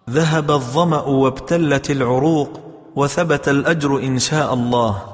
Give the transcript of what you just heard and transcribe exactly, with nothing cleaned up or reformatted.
ذهب الظمأ وابتلت العروق وثبت الأجر إن شاء الله.